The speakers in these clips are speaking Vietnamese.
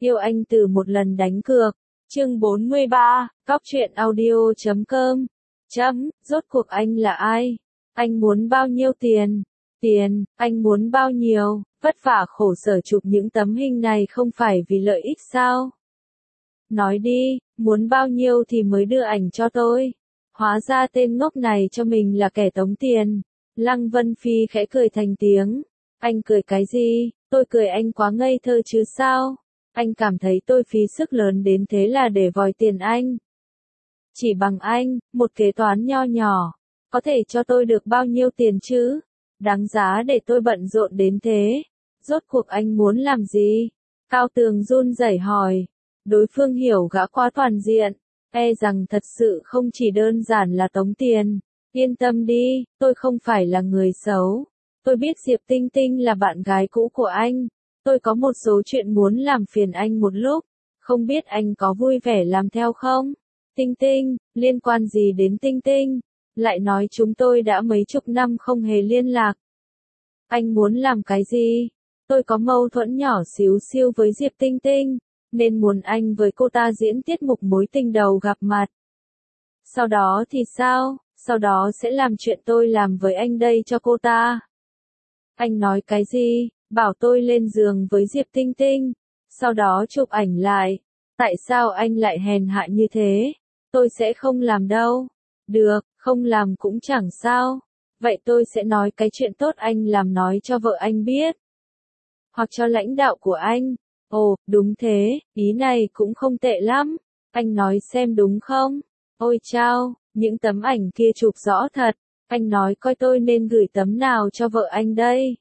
Yêu anh từ một lần đánh cược. Chương 43, Cóc truyện audio.com. Rốt cuộc anh là ai? Anh muốn bao nhiêu tiền? Tiền, anh muốn bao nhiêu? Vất vả khổ sở chụp những tấm hình này không phải vì lợi ích sao? Nói đi, muốn bao nhiêu thì mới đưa ảnh cho tôi. Hóa ra tên ngốc này cho mình là kẻ tống tiền. Lăng Vân Phi khẽ cười thành tiếng. Anh cười cái gì? Tôi cười anh quá ngây thơ chứ sao? Anh cảm thấy tôi phí sức lớn đến thế là để vòi tiền anh. Chỉ bằng anh, một kế toán nho nhỏ, có thể cho tôi được bao nhiêu tiền chứ? Đáng giá để tôi bận rộn đến thế. Rốt cuộc anh muốn làm gì? Cao Tường run rẩy hỏi. Đối phương hiểu gã quá toàn diện, e rằng thật sự không chỉ đơn giản là tống tiền. Yên tâm đi, tôi không phải là người xấu. Tôi biết Diệp Tinh Tinh là bạn gái cũ của anh. Tôi có một số chuyện muốn làm phiền anh một lúc. Không biết anh có vui vẻ làm theo không? Tinh Tinh, liên quan gì đến Tinh Tinh? Lại nói chúng tôi đã mấy chục năm không hề liên lạc. Anh muốn làm cái gì? Tôi có mâu thuẫn nhỏ xíu xiu với Diệp Tinh Tinh, nên muốn anh với cô ta diễn tiết mục mối tình đầu gặp mặt. Sau đó thì sao? Sau đó sẽ làm chuyện tôi làm với anh đây cho cô ta. Anh nói cái gì? Bảo tôi lên giường với Diệp Tinh Tinh, sau đó chụp ảnh lại. Tại sao anh lại hèn hạ như thế? Tôi sẽ không làm đâu. Được, không làm cũng chẳng sao. Vậy tôi sẽ nói cái chuyện tốt anh làm nói cho vợ anh biết. Hoặc cho lãnh đạo của anh. Ồ, đúng thế, ý này cũng không tệ lắm. Anh nói xem đúng không? Ôi chao, những tấm ảnh kia chụp rõ thật. Anh nói coi tôi nên gửi tấm nào cho vợ anh đây.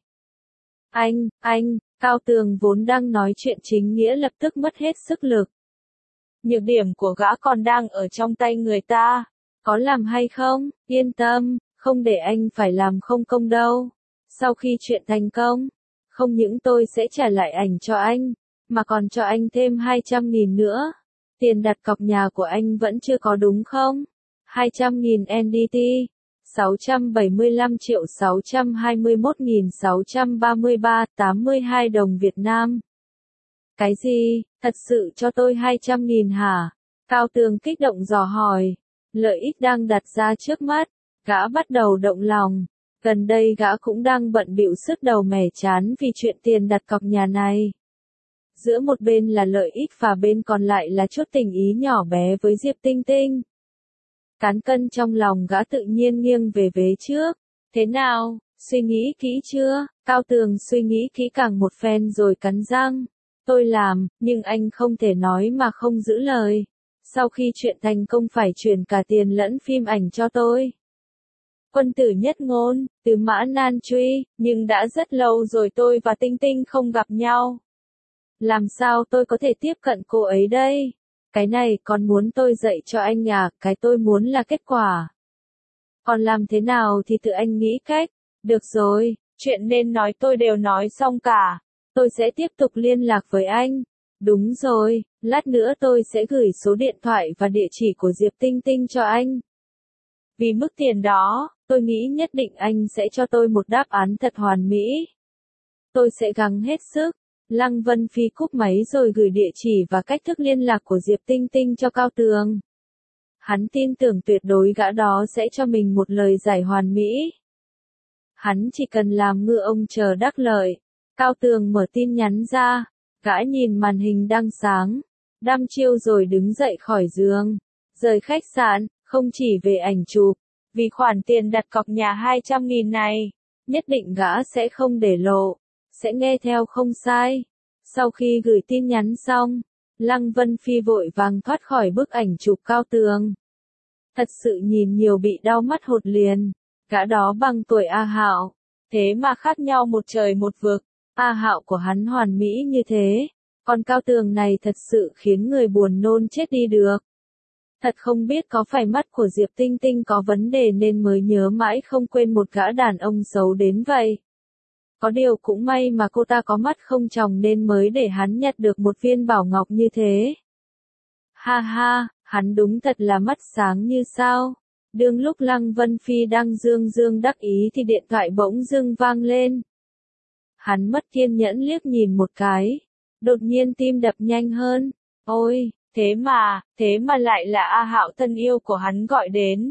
Anh, Cao Tường vốn đang nói chuyện chính nghĩa lập tức mất hết sức lực. Nhược điểm của gã còn đang ở trong tay người ta. Có làm hay không? Yên tâm, không để anh phải làm không công đâu. Sau khi chuyện thành công, không những tôi sẽ trả lại ảnh cho anh, mà còn cho anh thêm 200.000 nữa. Tiền đặt cọc nhà của anh vẫn chưa có đúng không? 200.000 NDT. 675.621.633,82 đồng Việt Nam. Cái gì? Thật sự cho tôi 200.000 hả? Cao Tường kích động dò hỏi. Lợi ích đang đặt ra trước mắt, gã bắt đầu động lòng. Gần đây gã cũng đang bận bịu sứt đầu mẻ chán vì chuyện tiền đặt cọc nhà này. Giữa một bên là lợi ích và bên còn lại là chút tình ý nhỏ bé với Diệp Tinh Tinh. Cán cân trong lòng gã tự nhiên nghiêng về vế trước. Thế nào, suy nghĩ kỹ chưa? Cao Tường suy nghĩ kỹ càng một phen rồi cắn răng. Tôi làm, nhưng anh không thể nói mà không giữ lời. Sau khi chuyện thành công phải chuyển cả tiền lẫn phim ảnh cho tôi. Quân tử nhất ngôn, từ Mã Nan Truy, nhưng đã rất lâu rồi tôi và Tinh Tinh không gặp nhau. Làm sao tôi có thể tiếp cận cô ấy đây? Cái này còn muốn tôi dạy cho anh à, cái tôi muốn là kết quả. Còn làm thế nào thì tự anh nghĩ cách. Được rồi, chuyện nên nói tôi đều nói xong cả. Tôi sẽ tiếp tục liên lạc với anh. Đúng rồi, lát nữa tôi sẽ gửi số điện thoại và địa chỉ của Diệp Tinh Tinh cho anh. Vì mức tiền đó, tôi nghĩ nhất định anh sẽ cho tôi một đáp án thật hoàn mỹ. Tôi sẽ gắng hết sức. Lăng Vân Phi cúp máy rồi gửi địa chỉ và cách thức liên lạc của Diệp Tinh Tinh cho Cao Tường. Hắn tin tưởng tuyệt đối gã đó sẽ cho mình một lời giải hoàn mỹ. Hắn chỉ cần làm ngựa ông chờ đắc lợi. Cao Tường mở tin nhắn ra, gã nhìn màn hình đang sáng, đăm chiêu rồi đứng dậy khỏi giường, rời khách sạn, không chỉ về ảnh chụp, vì khoản tiền đặt cọc nhà 200.000 này, nhất định gã sẽ không để lộ, sẽ nghe theo không sai. Sau khi gửi tin nhắn xong, Lăng Vân Phi vội vàng thoát khỏi bức ảnh chụp Cao Tường. Thật sự nhìn nhiều bị đau mắt hột liền, gã đó bằng tuổi A Hạo, thế mà khác nhau một trời một vực. A Hạo của hắn hoàn mỹ như thế, còn Cao Tường này thật sự khiến người buồn nôn chết đi được. Thật không biết có phải mắt của Diệp Tinh Tinh có vấn đề nên mới nhớ mãi không quên một gã đàn ông xấu đến vậy. Có điều cũng may mà cô ta có mắt không tròng nên mới để hắn nhặt được một viên bảo ngọc như thế. Ha ha, hắn đúng thật là mắt sáng như sao. Đương lúc Lăng Vân Phi đang dương đắc ý thì điện thoại bỗng dưng vang lên. Hắn mất kiên nhẫn liếc nhìn một cái. Đột nhiên tim đập nhanh hơn. Ôi, thế mà lại là A Hạo thân yêu của hắn gọi đến.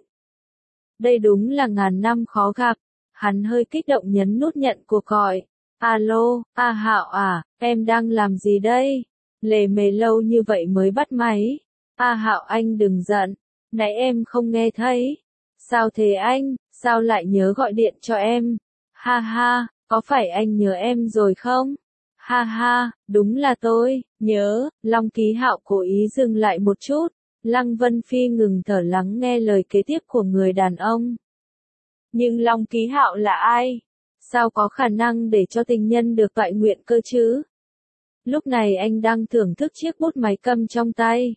Đây đúng là ngàn năm khó gặp. Hắn hơi kích động nhấn nút nhận cuộc gọi. Alo, A Hạo à, em đang làm gì đây? Lề mề lâu như vậy mới bắt máy. A Hạo anh đừng giận, nãy em không nghe thấy. Sao thế anh, sao lại nhớ gọi điện cho em? Ha ha, có phải anh nhớ em rồi không? Ha ha, đúng là tôi, nhớ. Long Ký Hạo cố ý dừng lại một chút. Lăng Vân Phi ngừng thở lắng nghe lời kế tiếp của người đàn ông. Nhưng Long Ký Hạo là ai? Sao có khả năng để cho tình nhân được toại nguyện cơ chứ? Lúc này anh đang thưởng thức chiếc bút máy cầm trong tay.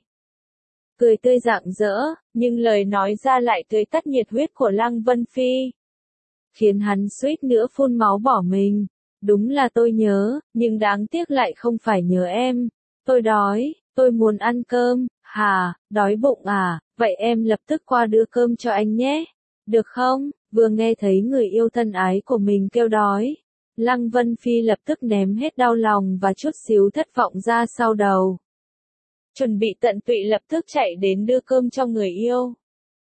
Cười tươi rạng rỡ, nhưng lời nói ra lại tươi tắt nhiệt huyết của Lăng Vân Phi. Khiến hắn suýt nữa phun máu bỏ mình. Đúng là tôi nhớ, nhưng đáng tiếc lại không phải nhớ em. Tôi đói, tôi muốn ăn cơm. Hà, đói bụng à, vậy em lập tức qua đưa cơm cho anh nhé. Được không? Vừa nghe thấy người yêu thân ái của mình kêu đói. Lăng Vân Phi lập tức ném hết đau lòng và chút xíu thất vọng ra sau đầu. Chuẩn bị tận tụy lập tức chạy đến đưa cơm cho người yêu.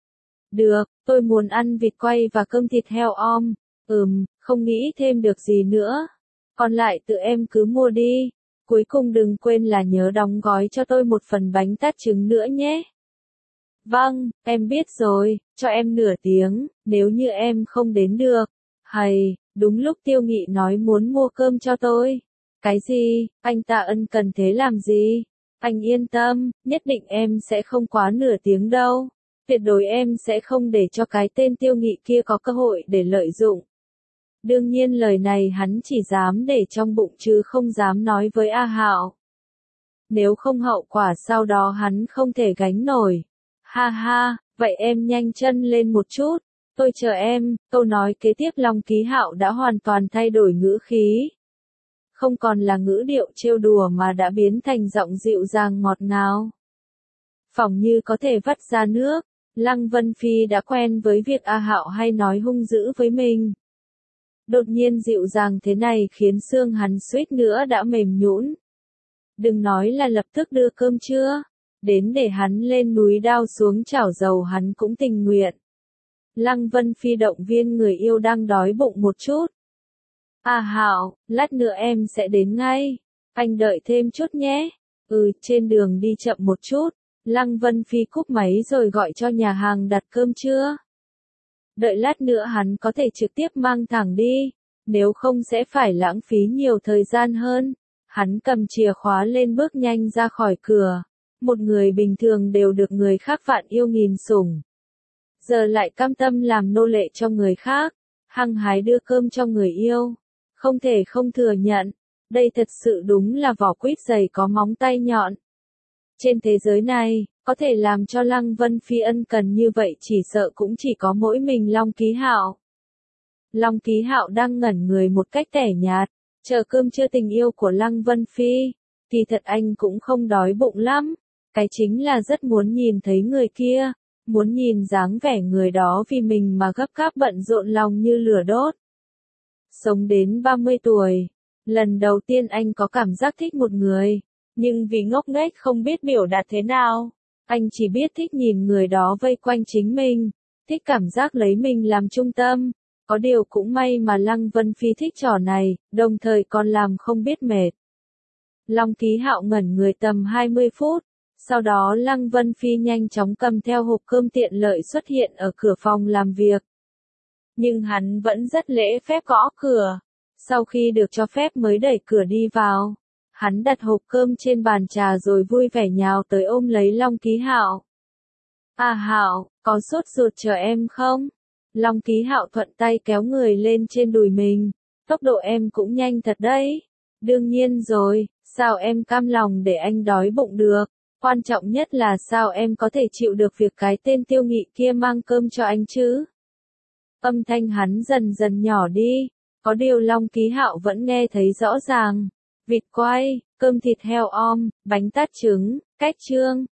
Được, tôi muốn ăn vịt quay và cơm thịt heo om. Không nghĩ thêm được gì nữa. Còn lại tự em cứ mua đi. Cuối cùng đừng quên là nhớ đóng gói cho tôi một phần bánh tét trứng nữa nhé. Vâng, em biết rồi, cho em nửa tiếng, nếu như em không đến được. Hay, đúng lúc Tiêu Nghị nói muốn mua cơm cho tôi. Cái gì, anh ta ân cần thế làm gì? Anh yên tâm, nhất định em sẽ không quá nửa tiếng đâu. Tuyệt đối em sẽ không để cho cái tên Tiêu Nghị kia có cơ hội để lợi dụng. Đương nhiên lời này hắn chỉ dám để trong bụng chứ không dám nói với A Hạo. Nếu không hậu quả sau đó hắn không thể gánh nổi. Ha ha, vậy em nhanh chân lên một chút. Tôi chờ em. Câu nói kế tiếp Long Ký Hạo đã hoàn toàn thay đổi ngữ khí. Không còn là ngữ điệu trêu đùa mà đã biến thành giọng dịu dàng ngọt ngào. Phỏng như có thể vắt ra nước. Lăng Vân Phi đã quen với việc A Hạo hay nói hung dữ với mình. Đột nhiên dịu dàng thế này khiến xương hắn suýt nữa đã mềm nhũn. Đừng nói là lập tức đưa cơm chưa. Đến để hắn lên núi đao xuống chảo dầu hắn cũng tình nguyện. Lăng Vân Phi động viên người yêu đang đói bụng một chút. À Hạo, lát nữa em sẽ đến ngay. Anh đợi thêm chút nhé. Trên đường đi chậm một chút. Lăng Vân Phi cúp máy rồi gọi cho nhà hàng đặt cơm trưa. Đợi lát nữa hắn có thể trực tiếp mang thẳng đi. Nếu không sẽ phải lãng phí nhiều thời gian hơn. Hắn cầm chìa khóa lên bước nhanh ra khỏi cửa. Một người bình thường đều được người khác vạn yêu nghìn sủng. Giờ lại cam tâm làm nô lệ cho người khác. Hăng hái đưa cơm cho người yêu. Không thể không thừa nhận. Đây thật sự đúng là vỏ quýt dày có móng tay nhọn. Trên thế giới này, có thể làm cho Lăng Vân Phi ân cần như vậy chỉ sợ cũng chỉ có mỗi mình Long Ký Hạo. Long Ký Hạo đang ngẩn người một cách tẻ nhạt, chờ cơm trưa tình yêu của Lăng Vân Phi. Kỳ thật anh cũng không đói bụng lắm, cái chính là rất muốn nhìn thấy người kia, muốn nhìn dáng vẻ người đó vì mình mà gấp gáp bận rộn lòng như lửa đốt. Sống đến 30 tuổi, lần đầu tiên anh có cảm giác thích một người, nhưng vì ngốc nghếch không biết biểu đạt thế nào, anh chỉ biết thích nhìn người đó vây quanh chính mình, thích cảm giác lấy mình làm trung tâm. Có điều cũng may mà Lăng Vân Phi thích trò này, đồng thời còn làm không biết mệt. Long Ký Hạo ngẩn người tầm 20 phút, sau đó Lăng Vân Phi nhanh chóng cầm theo hộp cơm tiện lợi xuất hiện ở cửa phòng làm việc. Nhưng hắn vẫn rất lễ phép gõ cửa, sau khi được cho phép mới đẩy cửa đi vào. Hắn đặt hộp cơm trên bàn trà rồi vui vẻ nhào tới ôm lấy Long Ký Hạo. À Hạo, có sốt ruột chờ em không? Long Ký Hạo thuận tay kéo người lên trên đùi mình. Tốc độ em cũng nhanh thật đấy. Đương nhiên rồi, sao em cam lòng để anh đói bụng được? Quan trọng nhất là sao em có thể chịu được việc cái tên Tiêu Nghị kia mang cơm cho anh chứ? Âm thanh hắn dần dần nhỏ đi. Có điều Long Ký Hạo vẫn nghe thấy rõ ràng. Vịt quay, cơm thịt heo om, bánh tát trứng, cách trương,